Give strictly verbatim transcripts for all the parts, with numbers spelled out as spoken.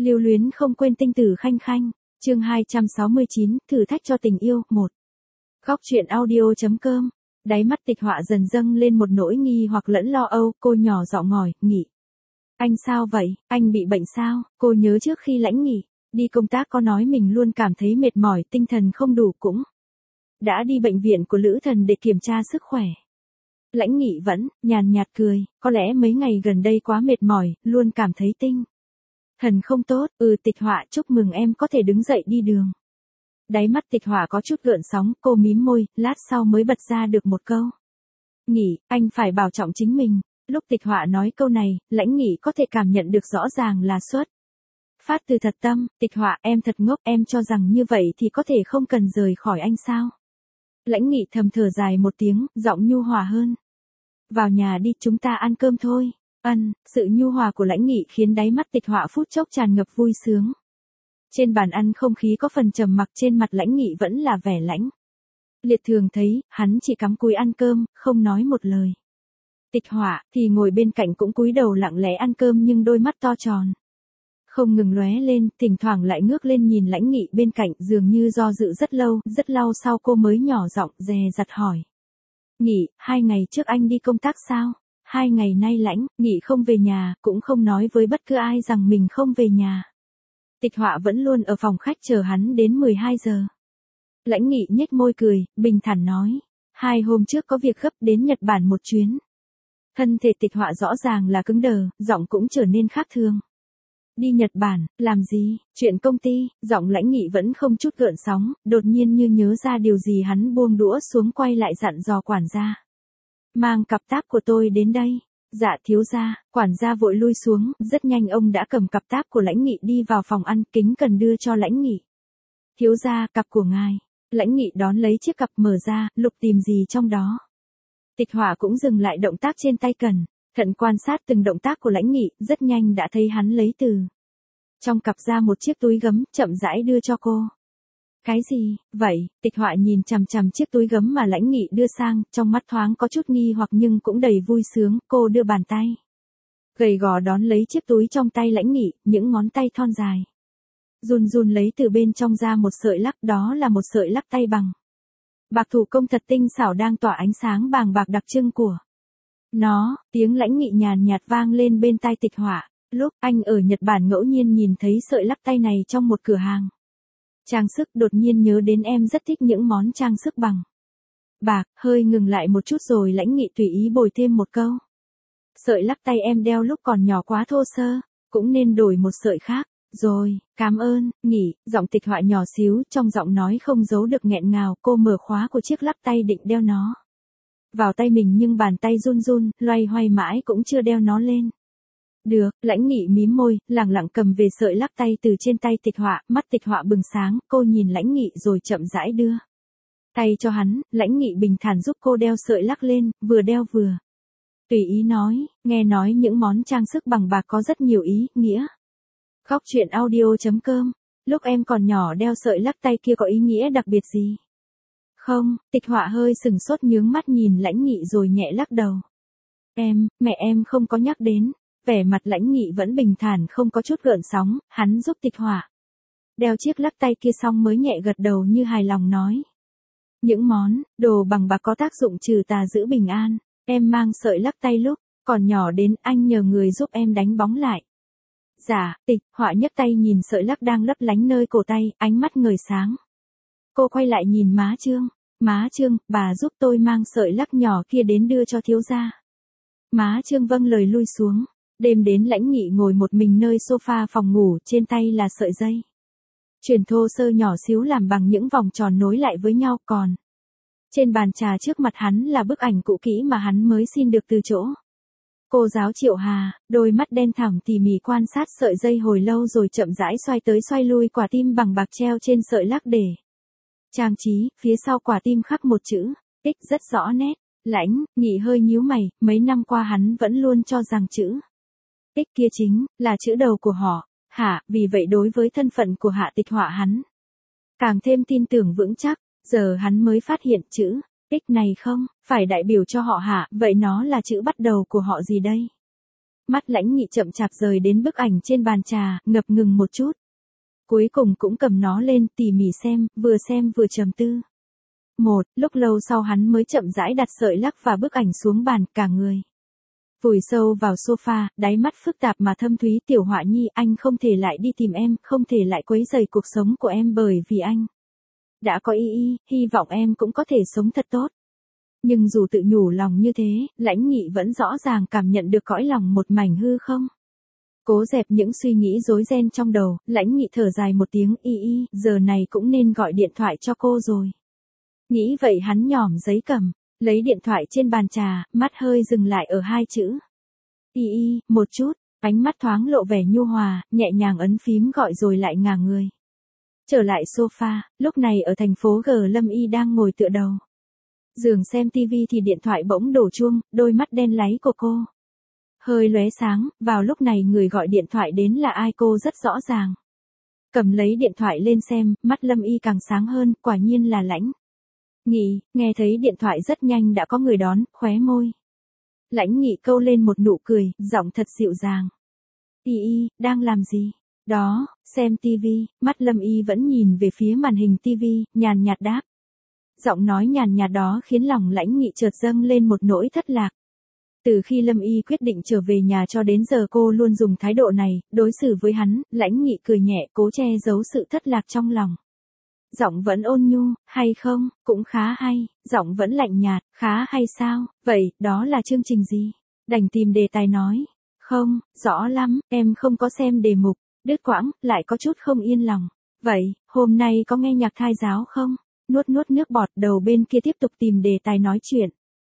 Lưu luyến không quên tinh tử khanh khanh. Chương hai trăm sáu mươi chín, thử thách cho tình yêu, một. Góc truyện audio.com. Đáy mắt Tịch Họa dần dâng lên một nỗi nghi hoặc lẫn lo âu, cô nhỏ giọng ngòi, nghỉ. Anh sao vậy, anh bị bệnh sao? Cô nhớ trước khi Lãnh Nghị đi công tác có nói mình luôn cảm thấy mệt mỏi, tinh thần không đủ, cũng đã đi bệnh viện của Lữ Thần để kiểm tra sức khỏe. Lãnh Nghị vẫn nhàn nhạt cười, có lẽ mấy ngày gần đây quá mệt mỏi, luôn cảm thấy tinh thần không tốt. Ừ, Tịch Họa, chúc mừng em có thể đứng dậy đi đường. Đáy mắt Tịch Họa có chút gợn sóng, cô mím môi, lát sau mới bật ra được một câu. Nghị, anh phải bảo trọng chính mình. Lúc Tịch Họa nói câu này, Lãnh Nghị có thể cảm nhận được rõ ràng là xuất phát từ thật tâm. Tịch Họa, em thật ngốc, em cho rằng như vậy thì có thể không cần rời khỏi anh sao? Lãnh Nghị thầm thở dài một tiếng, giọng nhu hòa hơn. Vào nhà đi, chúng ta ăn cơm thôi. Ân, sự nhu hòa của Lãnh Nghị khiến đáy mắt Tịch Họa phút chốc tràn ngập vui sướng. Trên bàn ăn không khí có phần trầm mặc, trên mặt Lãnh Nghị vẫn là vẻ lãnh liệt thường thấy, hắn chỉ cắm cúi ăn cơm, không nói một lời. Tịch Họa thì ngồi bên cạnh cũng cúi đầu lặng lẽ ăn cơm, nhưng đôi mắt to tròn không ngừng lóe lên, thỉnh thoảng lại ngước lên nhìn Lãnh Nghị bên cạnh, dường như do dự rất lâu, rất lâu sau cô mới nhỏ giọng dè dặt hỏi. Nghị, hai ngày trước anh đi công tác sao? Hai ngày nay Lãnh Nghị không về nhà, cũng không nói với bất cứ ai rằng mình không về nhà. Tịch Họa vẫn luôn ở phòng khách chờ hắn đến mười hai giờ. Lãnh Nghị nhếch môi cười, bình thản nói. Hai hôm trước có việc gấp, đến Nhật Bản một chuyến. Thân thể Tịch Họa rõ ràng là cứng đờ, giọng cũng trở nên khác thường. Đi Nhật Bản, làm gì? Chuyện công ty. Giọng Lãnh Nghị vẫn không chút gợn sóng, đột nhiên như nhớ ra điều gì, hắn buông đũa xuống, quay lại dặn dò quản gia. Mang cặp táp của tôi đến đây. Dạ thiếu gia. Quản gia vội lui xuống, rất nhanh ông đã cầm cặp táp của Lãnh Nghị đi vào phòng ăn, kính cần đưa cho Lãnh Nghị. Thiếu gia, cặp của ngài. Lãnh Nghị đón lấy chiếc cặp, mở ra, lục tìm gì trong đó. Tịch Họa cũng dừng lại động tác trên tay, cẩn thận quan sát từng động tác của Lãnh Nghị, rất nhanh đã thấy hắn lấy từ trong cặp ra một chiếc túi gấm, chậm rãi đưa cho cô. Cái gì, vậy? Tịch Họa nhìn chằm chằm chiếc túi gấm mà Lãnh Nghị đưa sang, trong mắt thoáng có chút nghi hoặc nhưng cũng đầy vui sướng, cô đưa bàn tay gầy gò đón lấy chiếc túi trong tay Lãnh Nghị, những ngón tay thon dài run run lấy từ bên trong ra một sợi lắc, đó là một sợi lắc tay bằng bạc thủ công thật tinh xảo, đang tỏa ánh sáng vàng bạc đặc trưng của nó. Tiếng Lãnh Nghị nhàn nhạt vang lên bên tai Tịch Họa. Lúc anh ở Nhật Bản ngẫu nhiên nhìn thấy sợi lắc tay này trong một cửa hàng trang sức, đột nhiên nhớ đến em rất thích những món trang sức bằng bạc. Hơi ngừng lại một chút rồi Lãnh Nghị tùy ý bồi thêm một câu. Sợi lắc tay em đeo lúc còn nhỏ quá thô sơ, cũng nên đổi một sợi khác. Rồi, cảm ơn. Nghỉ. Giọng Tịch Họa nhỏ xíu, trong giọng nói không giấu được nghẹn ngào. Cô mở khóa của chiếc lắc tay định đeo nó vào tay mình, nhưng bàn tay run run, loay hoay mãi cũng chưa đeo nó lên được. Lãnh Nghị mím môi, lẳng lặng cầm về sợi lắc tay từ trên tay Tịch Họa. Mắt Tịch Họa bừng sáng, cô nhìn Lãnh Nghị rồi chậm rãi đưa tay cho hắn. Lãnh Nghị bình thản giúp cô đeo sợi lắc lên, vừa đeo vừa tùy ý nói, nghe nói những món trang sức bằng bạc có rất nhiều ý nghĩa. Góc truyện audio.com. Lúc em còn nhỏ đeo sợi lắc tay kia có ý nghĩa đặc biệt gì? Không. Tịch Họa hơi sừng sốt, nhướng mắt nhìn Lãnh Nghị rồi nhẹ lắc đầu. Em, mẹ em không có nhắc đến. Vẻ mặt Lãnh Nghị vẫn bình thản, không có chút gợn sóng. Hắn giúp Tịch Họa đeo chiếc lắc tay kia xong mới nhẹ gật đầu như hài lòng nói. Những món đồ bằng bạc có tác dụng trừ tà giữ bình an. Em mang sợi lắc tay lúc còn nhỏ đến, anh nhờ người giúp em đánh bóng lại. Dạ. Tịch Họa nhấc tay nhìn sợi lắc đang lấp lánh nơi cổ tay, ánh mắt ngời sáng. Cô quay lại nhìn má Trương. Má Trương, bà giúp tôi mang sợi lắc nhỏ kia đến đưa cho thiếu gia. Má Trương vâng lời lui xuống. Đêm đến Lãnh Nghị ngồi một mình nơi sofa phòng ngủ, trên tay là sợi dây chuyền thô sơ nhỏ xíu làm bằng những vòng tròn nối lại với nhau, còn trên bàn trà trước mặt hắn là bức ảnh cũ kỹ mà hắn mới xin được từ chỗ cô giáo Triệu Hà. Đôi mắt đen thẳm tỉ mỉ quan sát sợi dây hồi lâu rồi chậm rãi xoay tới xoay lui quả tim bằng bạc treo trên sợi lắc để trang trí. Phía sau quả tim khắc một chữ X rất rõ nét. Lãnh Nghị hơi nhíu mày, mấy năm qua hắn vẫn luôn cho rằng chữ X kia chính là chữ đầu của họ Hạ, vì vậy đối với thân phận của Hạ Tịch Họa hắn càng thêm tin tưởng vững chắc. Giờ hắn mới phát hiện chữ X này không phải đại biểu cho họ Hạ, vậy nó là chữ bắt đầu của họ gì đây? Mắt Lãnh Nghị chậm chạp rời đến bức ảnh trên bàn trà, ngập ngừng một chút. Cuối cùng cũng cầm nó lên tỉ mỉ xem, vừa xem vừa trầm tư. Một, lúc lâu sau hắn mới chậm rãi đặt sợi lắc và bức ảnh xuống bàn, cả người vùi sâu vào sofa, đáy mắt phức tạp mà thâm thúy. Tiểu Họa Nhi, anh không thể lại đi tìm em, không thể lại quấy rầy cuộc sống của em bởi vì anh đã có Y Y, hy vọng em cũng có thể sống thật tốt. Nhưng dù tự nhủ lòng như thế, Lãnh Nghị vẫn rõ ràng cảm nhận được cõi lòng một mảnh hư không. Cố dẹp những suy nghĩ rối ren trong đầu, Lãnh Nghị thở dài một tiếng, Y Y, giờ này cũng nên gọi điện thoại cho cô rồi. Nghĩ vậy hắn nhỏm giấy cầm, lấy điện thoại trên bàn trà, mắt hơi dừng lại ở hai chữ. Y Y, một chút, ánh mắt thoáng lộ vẻ nhu hòa, nhẹ nhàng ấn phím gọi rồi lại ngả người. Trở lại sofa, lúc này ở thành phố G, Lâm Y đang ngồi tựa đầu giường xem tivi thì điện thoại bỗng đổ chuông, đôi mắt đen láy của cô hơi lóe sáng, vào lúc này người gọi điện thoại đến là ai cô rất rõ ràng. Cầm lấy điện thoại lên xem, mắt Lâm Y càng sáng hơn, quả nhiên là Lãnh Nghị. Nghe thấy điện thoại rất nhanh đã có người đón, khóe môi Lãnh Nghị câu lên một nụ cười, giọng thật dịu dàng. Y Y, đang làm gì? Đó, xem tivi. Mắt Lâm Y vẫn nhìn về phía màn hình tivi, nhàn nhạt đáp. Giọng nói nhàn nhạt đó khiến lòng Lãnh Nghị chợt dâng lên một nỗi thất lạc. Từ khi Lâm Y quyết định trở về nhà cho đến giờ cô luôn dùng thái độ này, đối xử với hắn. Lãnh Nghị cười nhẹ, cố che giấu sự thất lạc trong lòng. Giọng vẫn ôn nhu, hay không, cũng khá hay. Giọng vẫn lạnh nhạt, khá hay sao, vậy, đó là chương trình gì? Đành tìm đề tài nói. Không, rõ lắm, em không có xem đề mục. Đứt quãng, lại có chút không yên lòng. Vậy, hôm nay có nghe nhạc thai giáo không? Nuốt nuốt nước bọt, đầu bên kia tiếp tục tìm đề tài nói chuyện.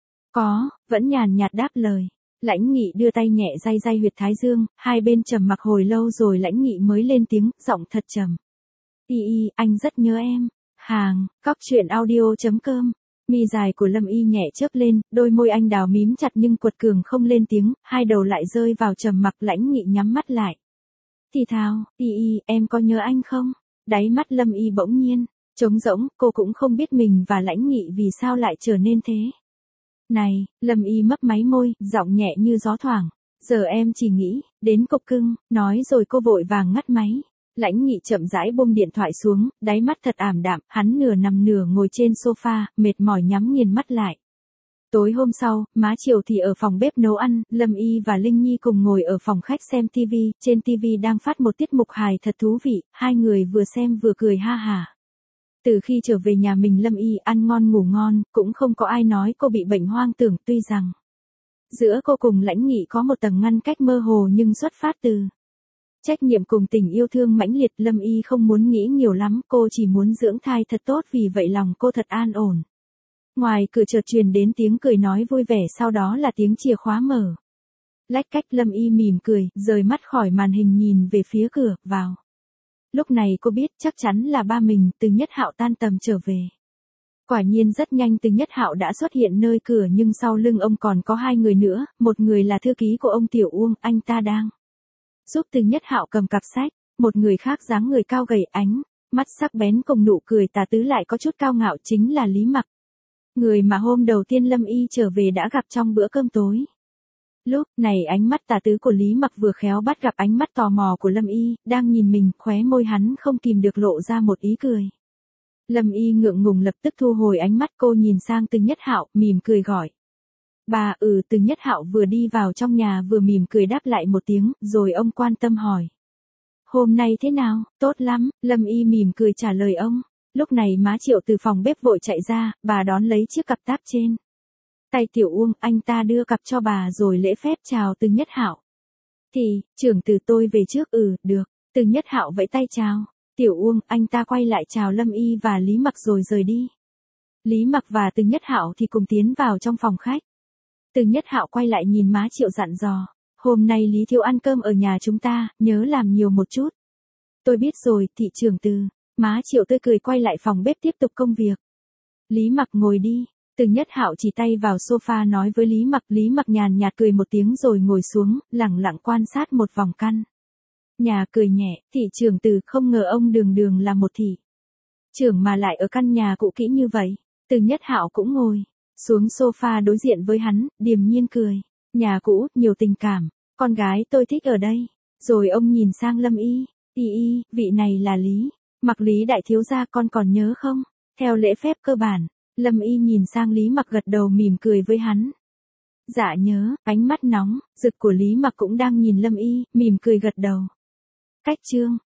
Có, vẫn nhàn nhạt đáp lời. Lãnh Nghị đưa tay nhẹ day day huyệt thái dương, hai bên trầm mặc hồi lâu rồi Lãnh Nghị mới lên tiếng, giọng thật trầm. Y Y, anh rất nhớ em. Hàng, cóc truyện audio chấm com. Mi dài của Lâm Y nhẹ chớp lên, đôi môi anh đào mím chặt nhưng quật cường không lên tiếng, hai đầu lại rơi vào trầm mặc. Lãnh Nghị nhắm mắt lại. Thì thào, Y Y, em có nhớ anh không? Đáy mắt Lâm Y bỗng nhiên trống rỗng, cô cũng không biết mình và Lãnh Nghị vì sao lại trở nên thế. Này, Lâm Y mấp máy môi, giọng nhẹ như gió thoảng. Giờ em chỉ nghĩ đến cục cưng, nói rồi cô vội vàng ngắt máy. Lãnh Nghị chậm rãi buông điện thoại xuống, đáy mắt thật ảm đạm, hắn nửa nằm nửa ngồi trên sofa, mệt mỏi nhắm nghiền mắt lại. Tối hôm sau, má Triều thì ở phòng bếp nấu ăn, Lâm Y và Linh Nhi cùng ngồi ở phòng khách xem tivi, trên tivi đang phát một tiết mục hài thật thú vị, hai người vừa xem vừa cười ha hả. Từ khi trở về nhà mình Lâm Y ăn ngon ngủ ngon, cũng không có ai nói cô bị bệnh hoang tưởng, tuy rằng giữa cô cùng Lãnh Nghị có một tầng ngăn cách mơ hồ nhưng xuất phát từ trách nhiệm cùng tình yêu thương mãnh liệt. Lâm Y không muốn nghĩ nhiều lắm, cô chỉ muốn dưỡng thai thật tốt, vì vậy lòng cô thật an ổn. Ngoài cửa chợt truyền đến tiếng cười nói vui vẻ, sau đó là tiếng chìa khóa mở. Lách cách, Lâm Y mỉm cười, rời mắt khỏi màn hình nhìn về phía cửa, vào. Lúc này cô biết chắc chắn là ba mình. Từ Nhất Hạo tan tầm trở về. Quả nhiên rất nhanh Từ Nhất Hạo đã xuất hiện nơi cửa, nhưng sau lưng ông còn có hai người nữa, một người là thư ký của ông Tiểu Uông, anh ta đang giúp Từ Nhất Hạo cầm cặp sách, một người khác dáng người cao gầy, ánh mắt sắc bén cùng nụ cười tà tứ lại có chút cao ngạo, chính là Lý Mặc. Người mà hôm đầu tiên Lâm Y trở về đã gặp trong bữa cơm tối. Lúc này ánh mắt tà tứ của Lý Mặc vừa khéo bắt gặp ánh mắt tò mò của Lâm Y, đang nhìn mình, khóe môi hắn không kìm được lộ ra một ý cười. Lâm Y ngượng ngùng lập tức thu hồi ánh mắt, cô nhìn sang Từ Nhất Hạo, mỉm cười gọi. Bà, ừ. Từ Nhất Hạo vừa đi vào trong nhà vừa mỉm cười đáp lại một tiếng, rồi ông quan tâm hỏi. Hôm nay thế nào? Tốt lắm, Lâm Y mỉm cười trả lời ông. Lúc này má Triệu từ phòng bếp vội chạy ra, bà đón lấy chiếc cặp táp trên tay Tiểu Uông, anh ta đưa cặp cho bà rồi lễ phép chào Từ Nhất Hạo. Thì, trưởng từ tôi về trước. Ừ, được. Từ Nhất Hạo vẫy tay chào. Tiểu Uông, anh ta quay lại chào Lâm Y và Lý Mặc rồi rời đi. Lý Mặc và Từ Nhất Hạo thì cùng tiến vào trong phòng khách. Từ Nhất Hạo quay lại nhìn má Triệu dặn dò. Hôm nay Lý Thiếu ăn cơm ở nhà chúng ta, nhớ làm nhiều một chút. Tôi biết rồi, thị trưởng Từ. Má Triệu tươi cười quay lại phòng bếp tiếp tục công việc. Lý Mặc ngồi đi. Từ Nhất Hạo chỉ tay vào sofa nói với Lý Mặc. Lý Mặc nhàn nhạt cười một tiếng rồi ngồi xuống, lẳng lặng quan sát một vòng căn nhà, cười nhẹ. Thị trưởng Từ, không ngờ ông đường đường là một thị trưởng mà lại ở căn nhà cũ kỹ như vậy. Từ Nhất Hạo cũng ngồi xuống sofa đối diện với hắn, điềm nhiên cười. Nhà cũ, nhiều tình cảm. Con gái tôi thích ở đây. Rồi ông nhìn sang Lâm Y, y y, vị này là Lý. Mặc Lý đại thiếu gia con còn nhớ không? Theo lễ phép cơ bản, Lâm Y nhìn sang Lý Mặc gật đầu mỉm cười với hắn. Dạ nhớ, ánh mắt nóng, rực của Lý Mặc cũng đang nhìn Lâm Y, mỉm cười gật đầu. Cách chương